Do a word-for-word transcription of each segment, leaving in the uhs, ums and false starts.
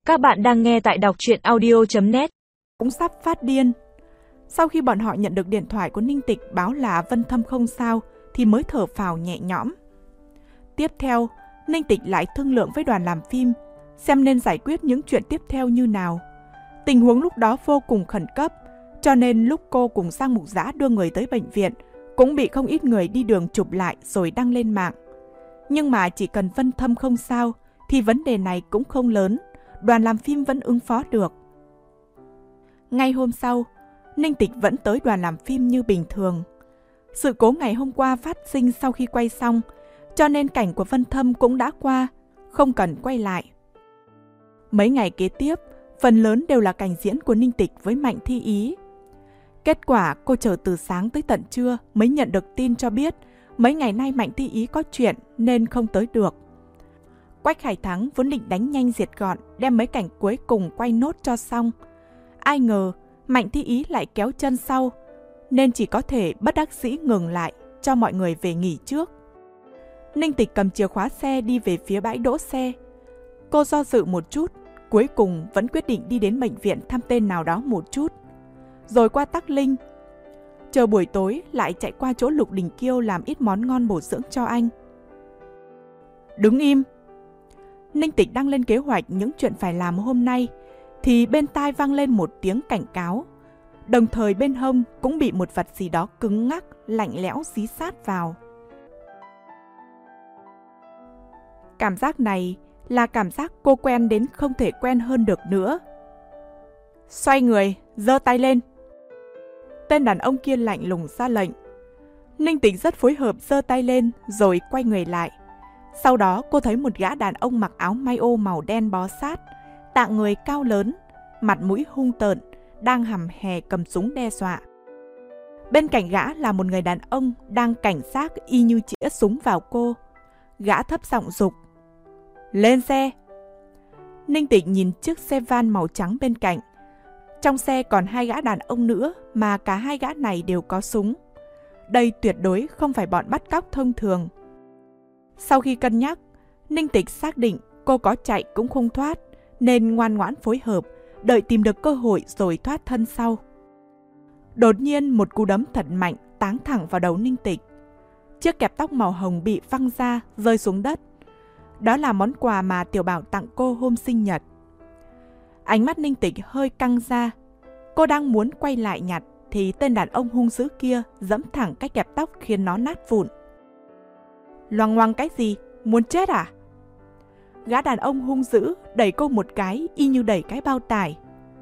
Các bạn đang nghe tại đọc truyện audio chấm net. Cũng sắp phát điên. Sau khi bọn họ nhận được điện thoại của Ninh Tịch báo là Vân Thâm không sao thì mới thở phào nhẹ nhõm. Tiếp theo, Ninh Tịch lại thương lượng với đoàn làm phim xem nên giải quyết những chuyện tiếp theo như nào. Tình huống lúc đó vô cùng khẩn cấp, cho nên lúc cô cùng Giang Mục Dã đưa người tới bệnh viện cũng bị không ít người đi đường chụp lại rồi đăng lên mạng. Nhưng mà chỉ cần Vân Thâm không sao thì vấn đề này cũng không lớn, đoàn làm phim vẫn ứng phó được. Ngay hôm sau, Ninh Tịch vẫn tới đoàn làm phim như bình thường. Sự cố ngày hôm qua phát sinh sau khi quay xong, cho nên cảnh của Vân Thâm cũng đã qua, không cần quay lại. Mấy ngày kế tiếp, phần lớn đều là cảnh diễn của Ninh Tịch với Mạnh Thi Ý. Kết quả cô chờ từ sáng tới tận trưa mới nhận được tin cho biết mấy ngày nay Mạnh Thi Ý có chuyện nên không tới được. Quách Khải Thắng vốn định đánh nhanh diệt gọn, đem mấy cảnh cuối cùng quay nốt cho xong. Ai ngờ Mạnh Thi Ý lại kéo chân sau, nên chỉ có thể bất đắc dĩ ngừng lại, cho mọi người về nghỉ trước. Ninh Tịch cầm chìa khóa xe đi về phía bãi đỗ xe. Cô do dự một chút, cuối cùng vẫn quyết định đi đến bệnh viện thăm tên nào đó một chút. Rồi qua Tắc Linh. Chờ buổi tối lại chạy qua chỗ Lục Đình Kiêu làm ít món ngon bổ dưỡng cho anh. Đứng im! Ninh Tịch đang lên kế hoạch những chuyện phải làm hôm nay, thì bên tai vang lên một tiếng cảnh cáo. Đồng thời bên hông cũng bị một vật gì đó cứng ngắc, lạnh lẽo dí sát vào. Cảm giác này là cảm giác cô quen đến không thể quen hơn được nữa. Xoay người, giơ tay lên. Tên đàn ông kia lạnh lùng ra lệnh. Ninh Tịch rất phối hợp giơ tay lên rồi quay người lại. Sau đó cô thấy một gã đàn ông mặc áo may ô màu đen bó sát, tạng người cao lớn, mặt mũi hung tợn, đang hằm hè cầm súng đe dọa. Bên cạnh gã là một người đàn ông đang cảnh giác y như chĩa súng vào cô. Gã thấp giọng giục. Lên xe! Ninh Tịch nhìn chiếc xe van màu trắng bên cạnh. Trong xe còn hai gã đàn ông nữa mà cả hai gã này đều có súng. Đây tuyệt đối không phải bọn bắt cóc thông thường. Sau khi cân nhắc, Ninh Tịch xác định cô có chạy cũng không thoát, nên ngoan ngoãn phối hợp, đợi tìm được cơ hội rồi thoát thân sau. Đột nhiên một cú đấm thật mạnh táng thẳng vào đầu Ninh Tịch. Chiếc kẹp tóc màu hồng bị văng ra, rơi xuống đất. Đó là món quà mà Tiểu Bảo tặng cô hôm sinh nhật. Ánh mắt Ninh Tịch hơi căng ra. Cô đang muốn quay lại nhặt thì tên đàn ông hung dữ kia giẫm thẳng cái kẹp tóc khiến nó nát vụn. Loằng ngoằng cái gì? Muốn chết à? Gã đàn ông hung dữ đẩy cô một cái y như đẩy cái bao tải.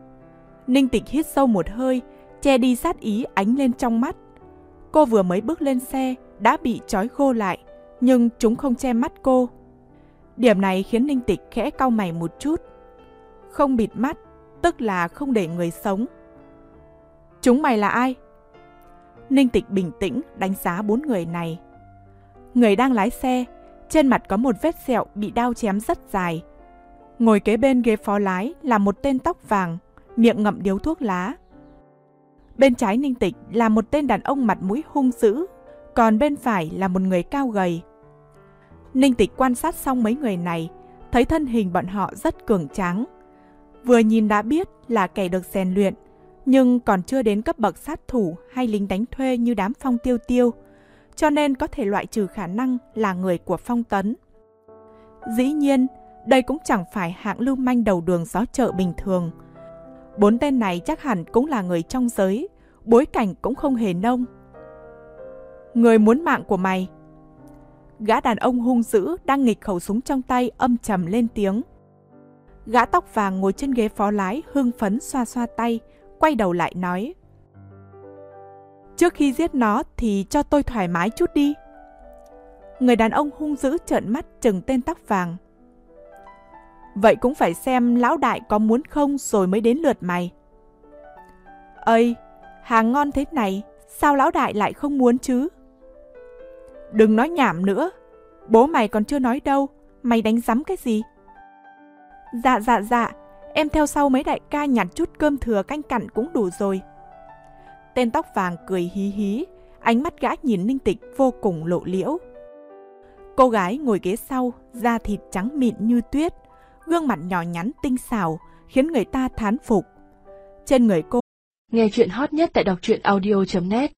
Ninh Tịch hít sâu một hơi, che đi sát ý ánh lên trong mắt. Cô vừa mới bước lên xe đã bị trói gô lại, nhưng chúng không che mắt cô. Điểm này khiến Ninh Tịch khẽ cau mày một chút. Không bịt mắt, tức là không để người sống. Chúng mày là ai? Ninh Tịch bình tĩnh đánh giá bốn người này. Người đang lái xe, trên mặt có một vết sẹo bị đao chém rất dài. Ngồi kế bên ghế phó lái là một tên tóc vàng, miệng ngậm điếu thuốc lá. Bên trái Ninh Tịch là một tên đàn ông mặt mũi hung dữ, còn bên phải là một người cao gầy. Ninh Tịch quan sát xong mấy người này, thấy thân hình bọn họ rất cường tráng. Vừa nhìn đã biết là kẻ được rèn luyện, nhưng còn chưa đến cấp bậc sát thủ hay lính đánh thuê như đám Phong Tiêu Tiêu, cho nên có thể loại trừ khả năng là người của Phong Tấn. Dĩ nhiên, đây cũng chẳng phải hạng lưu manh đầu đường xó chợ bình thường. Bốn tên này chắc hẳn cũng là người trong giới, bối cảnh cũng không hề nông. Người muốn mạng của mày. Gã đàn ông hung dữ đang nghịch khẩu súng trong tay âm trầm lên tiếng. Gã tóc vàng ngồi trên ghế phó lái hưng phấn xoa xoa tay, quay đầu lại nói. Trước khi giết nó thì cho tôi thoải mái chút đi. Người đàn ông hung dữ trợn mắt trừng tên tóc vàng. Vậy cũng phải xem lão đại có muốn không rồi mới đến lượt mày. Ây, hàng ngon thế này, sao lão đại lại không muốn chứ? Đừng nói nhảm nữa, bố mày còn chưa nói đâu, mày đánh rắm cái gì? Dạ dạ dạ, em theo sau mấy đại ca nhặt chút cơm thừa canh cặn cũng đủ rồi. Tên tóc vàng cười hí hí, ánh mắt gã nhìn Ninh Tịch vô cùng lộ liễu. Cô gái ngồi ghế sau, da thịt trắng mịn như tuyết, gương mặt nhỏ nhắn tinh xảo khiến người ta thán phục. Trên người cô, Nghe chuyện hot nhất tại đọc truyện audio chấm net.